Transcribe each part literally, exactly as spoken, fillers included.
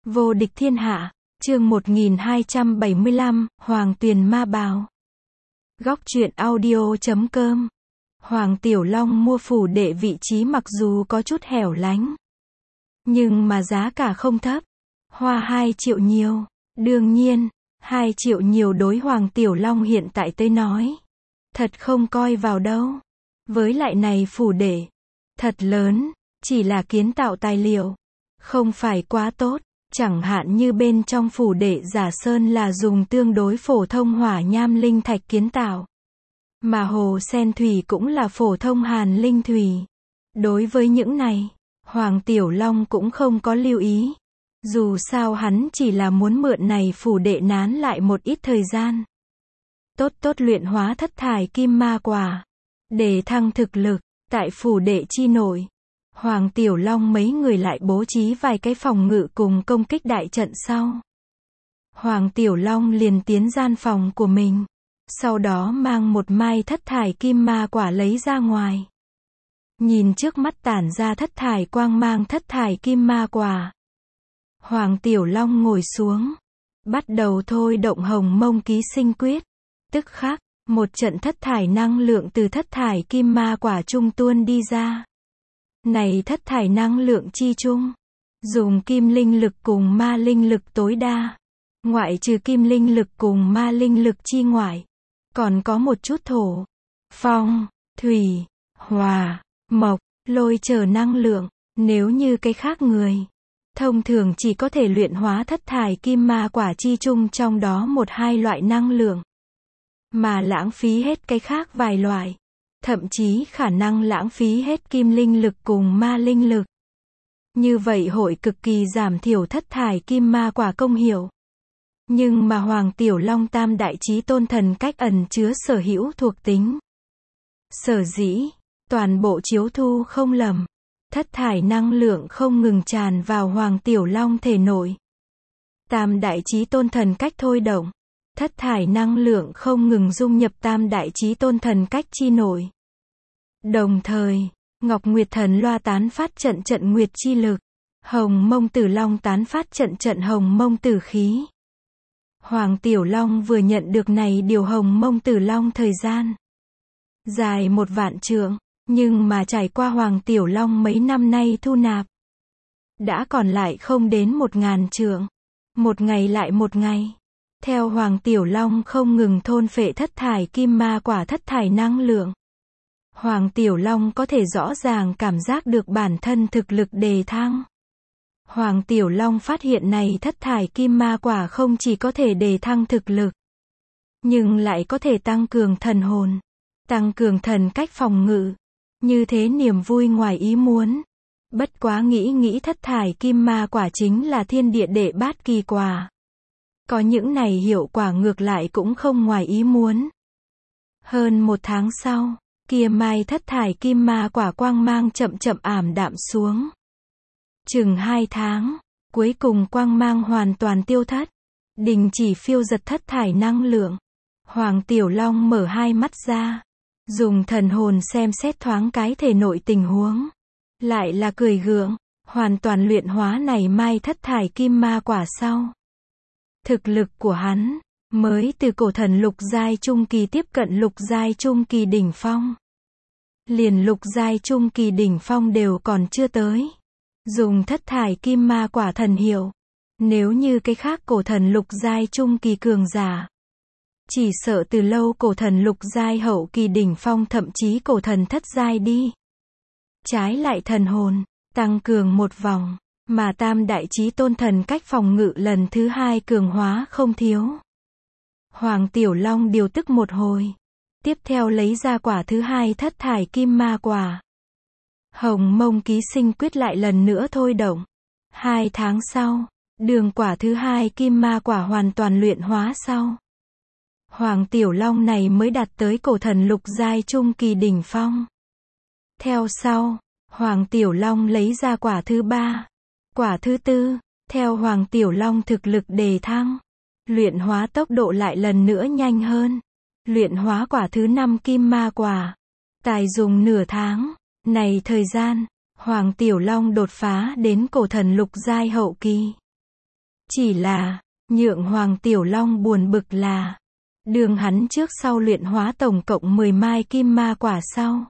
Vô địch thiên hạ, chương một nghìn hai trăm bảy mươi lăm, Hoàng Tuyền Ma Bào. Góc truyện audio chấm com. Hoàng Tiểu Long mua phủ đệ vị trí mặc dù có chút hẻo lánh, nhưng mà giá cả không thấp. Hoa hai triệu nhiều. Đương nhiên, hai triệu nhiều đối Hoàng Tiểu Long hiện tại tới nói, thật không coi vào đâu. Với lại này phủ đệ, thật lớn, chỉ là kiến tạo tài liệu, không phải quá tốt. Chẳng hạn như bên trong phủ đệ giả sơn là dùng tương đối phổ thông hỏa nham linh thạch kiến tạo. Mà hồ sen thủy cũng là phổ thông hàn linh thủy. Đối với những này, Hoàng Tiểu Long cũng không có lưu ý. Dù sao hắn chỉ là muốn mượn này phủ đệ nán lại một ít thời gian. Tốt tốt luyện hóa thất thải kim ma quả, để thăng thực lực, tại phủ đệ chi nội. Hoàng Tiểu Long mấy người lại bố trí vài cái phòng ngự cùng công kích đại trận sau. Hoàng Tiểu Long liền tiến gian phòng của mình. Sau đó mang một mai thất thải kim ma quả lấy ra ngoài. Nhìn trước mắt tản ra thất thải quang mang thất thải kim ma quả. Hoàng Tiểu Long ngồi xuống. Bắt đầu thôi động hồng mông ký sinh quyết. Tức khắc, một trận thất thải năng lượng từ thất thải kim ma quả trung tuôn đi ra. Này thất thải năng lượng chi chung, dùng kim linh lực cùng ma linh lực tối đa. Ngoại trừ kim linh lực cùng ma linh lực chi ngoại, còn có một chút thổ, phong, thủy, hỏa, mộc, lôi chờ năng lượng. Nếu như cái khác người, thông thường chỉ có thể luyện hóa thất thải kim ma quả chi chung trong đó một hai loại năng lượng, mà lãng phí hết cái khác vài loại. Thậm chí khả năng lãng phí hết kim linh lực cùng ma linh lực. Như vậy hội cực kỳ giảm thiểu thất thải kim ma quả công hiệu. Nhưng mà Hoàng Tiểu Long tam đại chí tôn thần cách ẩn chứa sở hữu thuộc tính. Sở dĩ, toàn bộ chiếu thu không lầm. Thất thải năng lượng không ngừng tràn vào Hoàng Tiểu Long thể nội. Tam đại chí tôn thần cách thôi động. Thất thải năng lượng không ngừng dung nhập tam đại chí tôn thần cách chi nội. Đồng thời, Ngọc Nguyệt Thần Loa tán phát trận trận nguyệt chi lực. Hồng Mông Tử Long tán phát trận trận hồng mông tử khí. Hoàng Tiểu Long vừa nhận được này điều hồng mông tử long thời gian dài một vạn trượng, nhưng mà trải qua Hoàng Tiểu Long mấy năm nay thu nạp, đã còn lại không đến một ngàn trượng. Một ngày lại một ngày. Theo Hoàng Tiểu Long không ngừng thôn phệ thất thải kim ma quả thất thải năng lượng, Hoàng Tiểu Long có thể rõ ràng cảm giác được bản thân thực lực đề thăng. Hoàng Tiểu Long phát hiện này thất thải kim ma quả không chỉ có thể đề thăng thực lực, nhưng lại có thể tăng cường thần hồn, tăng cường thần cách phòng ngự. Như thế niềm vui ngoài ý muốn. Bất quá nghĩ nghĩ thất thải kim ma quả chính là thiên địa đệ bát kỳ quả. Có những này hiệu quả ngược lại cũng không ngoài ý muốn. Hơn một tháng sau, kia mai thất thải kim ma quả quang mang chậm chậm ảm đạm xuống. Chừng hai tháng, cuối cùng quang mang hoàn toàn tiêu thất. Đình chỉ phiêu giật thất thải năng lượng. Hoàng Tiểu Long mở hai mắt ra, dùng thần hồn xem xét thoáng cái thể nội tình huống. Lại là cười gượng, hoàn toàn luyện hóa này mai thất thải kim ma quả sau. Thực lực của hắn, mới từ cổ thần lục giai trung kỳ tiếp cận lục giai trung kỳ đỉnh phong. Liền lục giai trung kỳ đỉnh phong đều còn chưa tới. Dùng thất thải kim ma quả thần hiệu. Nếu như cái khác cổ thần lục giai trung kỳ cường giả, chỉ sợ từ lâu cổ thần lục giai hậu kỳ đỉnh phong thậm chí cổ thần thất giai đi. Trái lại thần hồn, tăng cường một vòng. Mà tam đại chí tôn thần cách phòng ngự lần thứ hai cường hóa không thiếu. Hoàng Tiểu Long điều tức một hồi. Tiếp theo lấy ra quả thứ hai thất thải kim ma quả. Hồng mông ký sinh quyết lại lần nữa thôi động. Hai tháng sau, đường quả thứ hai kim ma quả hoàn toàn luyện hóa sau. Hoàng Tiểu Long này mới đạt tới cổ thần lục giai trung kỳ đỉnh phong. Theo sau, Hoàng Tiểu Long lấy ra quả thứ ba. Quả thứ tư, theo Hoàng Tiểu Long thực lực đề thăng, luyện hóa tốc độ lại lần nữa nhanh hơn. Luyện hóa quả thứ năm kim ma quả, tài dùng nửa tháng. Này thời gian, Hoàng Tiểu Long đột phá đến cổ thần lục giai hậu kỳ. Chỉ là, nhượng Hoàng Tiểu Long buồn bực là, đường hắn trước sau luyện hóa tổng cộng mười mai kim ma quả sau,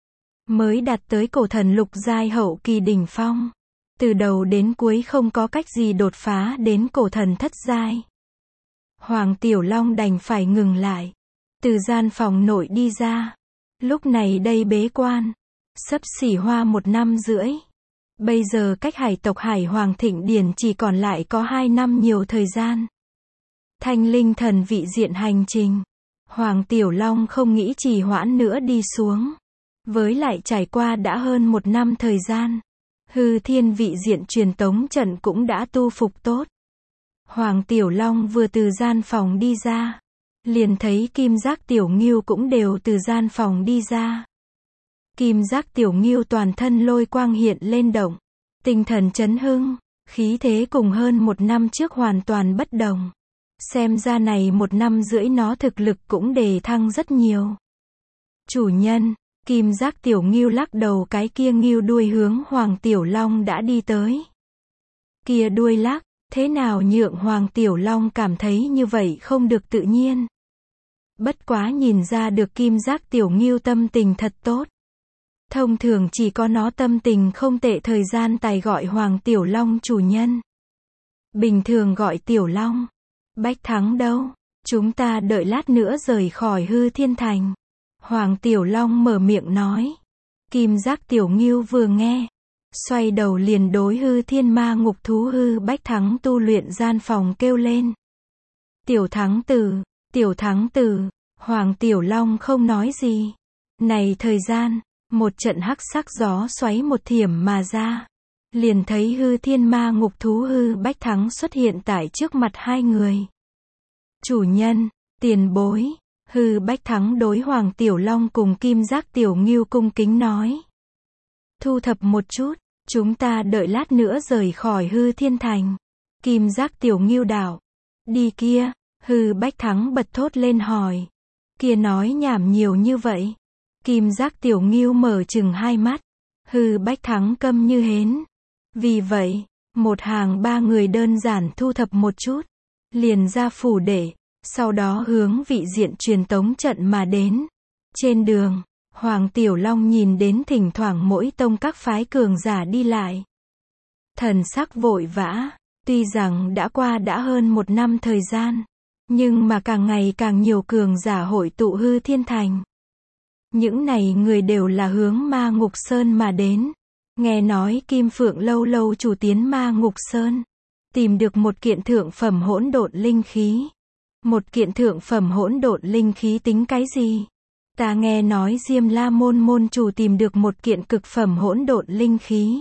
mới đạt tới cổ thần lục giai hậu kỳ đỉnh phong. Từ đầu đến cuối không có cách gì đột phá đến cổ thần thất giai. Hoàng Tiểu Long đành phải ngừng lại. Từ gian phòng nội đi ra. Lúc này đây bế quan. Xấp xỉ hoa một năm rưỡi. Bây giờ cách hải tộc Hải Hoàng Thịnh Điển chỉ còn lại có hai năm nhiều thời gian. Thanh linh thần vị diện hành trình. Hoàng Tiểu Long không nghĩ trì hoãn nữa đi xuống. Với lại trải qua đã hơn một năm thời gian. Hư thiên vị diện truyền tống trận cũng đã tu phục tốt. Hoàng Tiểu Long vừa từ gian phòng đi ra. Liền thấy Kim Giác Tiểu Ngưu cũng đều từ gian phòng đi ra. Kim Giác Tiểu Ngưu toàn thân lôi quang hiện lên động. Tinh thần chấn hưng. Khí thế cùng hơn một năm trước hoàn toàn bất đồng. Xem ra này một năm rưỡi nó thực lực cũng đề thăng rất nhiều. Chủ nhân. Kim Giác Tiểu Ngưu lắc đầu, cái kia ngưu đuôi hướng Hoàng Tiểu Long đã đi tới. Kia đuôi lắc, thế nào nhượng Hoàng Tiểu Long cảm thấy như vậy không được tự nhiên. Bất quá nhìn ra được Kim Giác Tiểu Ngưu tâm tình thật tốt. Thông thường chỉ có nó tâm tình không tệ thời gian tài gọi Hoàng Tiểu Long chủ nhân. Bình thường gọi Tiểu Long. Bách Thắng đâu? Chúng ta đợi lát nữa rời khỏi Hư Thiên Thành. Hoàng Tiểu Long mở miệng nói. Kim Giác Tiểu Ngưu vừa nghe, xoay đầu liền đối Hư Thiên Ma Ngục Thú Hư Bách Thắng tu luyện gian phòng kêu lên. Tiểu Thắng Tử, Tiểu Thắng Tử. Hoàng Tiểu Long không nói gì. Này thời gian, một trận hắc sắc gió xoáy một thiểm mà ra. Liền thấy Hư Thiên Ma Ngục Thú Hư Bách Thắng xuất hiện tại trước mặt hai người. Chủ nhân, tiền bối. Hư Bách Thắng đối Hoàng Tiểu Long cùng Kim Giác Tiểu Ngưu cung kính nói. Thu thập một chút, chúng ta đợi lát nữa rời khỏi Hư Thiên Thành. Kim Giác Tiểu Ngưu đạo. Đi kia, Hư Bách Thắng bật thốt lên hỏi. Kia nói nhảm nhiều như vậy. Kim Giác Tiểu Ngưu mở chừng hai mắt. Hư Bách Thắng câm như hến. Vì vậy, một hàng ba người đơn giản thu thập một chút. Liền ra phủ để. Sau đó hướng vị diện truyền tống trận mà đến. Trên đường, Hoàng Tiểu Long nhìn đến thỉnh thoảng mỗi tông các phái cường giả đi lại. Thần sắc vội vã, tuy rằng đã qua đã hơn một năm thời gian, nhưng mà càng ngày càng nhiều cường giả hội tụ Hư Thiên Thành. Những này người đều là hướng Ma Ngục Sơn mà đến. Nghe nói Kim Phượng lâu lâu chủ tiến Ma Ngục Sơn, tìm được một kiện thượng phẩm hỗn độn linh khí. Một kiện thượng phẩm hỗn độn linh khí tính cái gì? Ta nghe nói Diêm La môn môn chủ tìm được một kiện cực phẩm hỗn độn linh khí.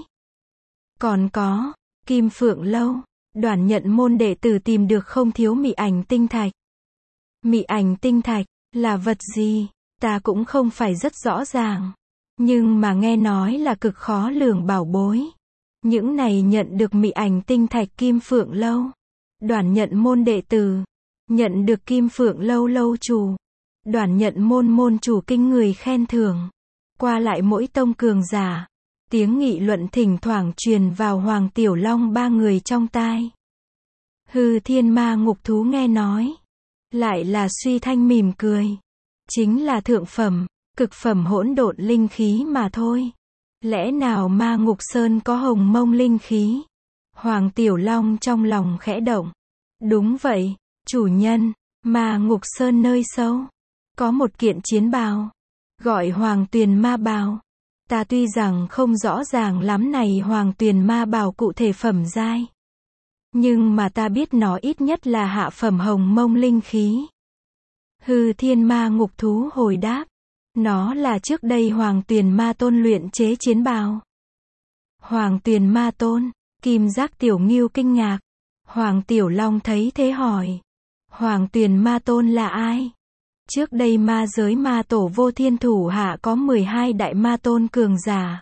Còn có, Kim Phượng lâu, Đoản Nhận môn đệ tử tìm được không thiếu mị ảnh tinh thạch. Mị ảnh tinh thạch, là vật gì? Ta cũng không phải rất rõ ràng. Nhưng mà nghe nói là cực khó lường bảo bối. Những này nhận được mị ảnh tinh thạch Kim Phượng lâu, Đoản Nhận môn đệ tử. Nhận được Kim Phượng lâu lâu chủ, Đoản Nhận môn môn chủ kinh người khen thưởng. Qua lại mỗi tông cường giả, tiếng nghị luận thỉnh thoảng truyền vào Hoàng Tiểu Long ba người trong tai. Hư Thiên Ma Ngục Thú nghe nói, lại là suy thanh mỉm cười. Chính là thượng phẩm, cực phẩm hỗn độn linh khí mà thôi. Lẽ nào Ma Ngục Sơn có hồng mông linh khí? Hoàng Tiểu Long trong lòng khẽ động. Đúng vậy. Chủ nhân, Ma Ngục Sơn nơi sâu, có một kiện chiến bào, gọi Hoàng Tuyền Ma Bào. Ta tuy rằng không rõ ràng lắm này Hoàng Tuyền Ma Bào cụ thể phẩm giai, nhưng mà ta biết nó ít nhất là hạ phẩm hồng mông linh khí. Hư Thiên Ma Ngục Thú hồi đáp, nó là trước đây Hoàng Tuyền Ma Tôn luyện chế chiến bào. Hoàng Tuyền Ma Tôn, Kim Giác Tiểu Ngưu kinh ngạc. Hoàng Tiểu Long thấy thế hỏi. Hoàng Tuyền Ma Tôn là ai? Trước đây ma giới ma tổ Vô Thiên thủ hạ có mười hai đại ma tôn cường giả.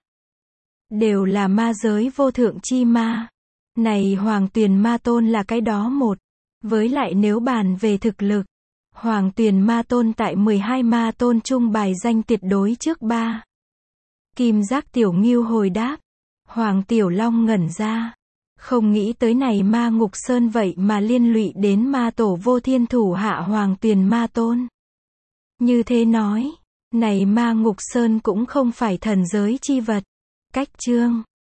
Đều là ma giới vô thượng chi ma. Này Hoàng Tuyền Ma Tôn là cái đó một. Với lại nếu bàn về thực lực, Hoàng Tuyền Ma Tôn tại mười hai ma tôn chung bài danh tuyệt đối trước ba. Kim Giác Tiểu Ngưu hồi đáp. Hoàng Tiểu Long ngẩn ra. Không nghĩ tới này ma ngục sơn vậy mà liên lụy đến ma tổ vô thiên thủ hạ Hoàng Tuyền Ma Tôn. Như thế nói, này ma ngục sơn cũng không phải thần giới chi vật. Cách chương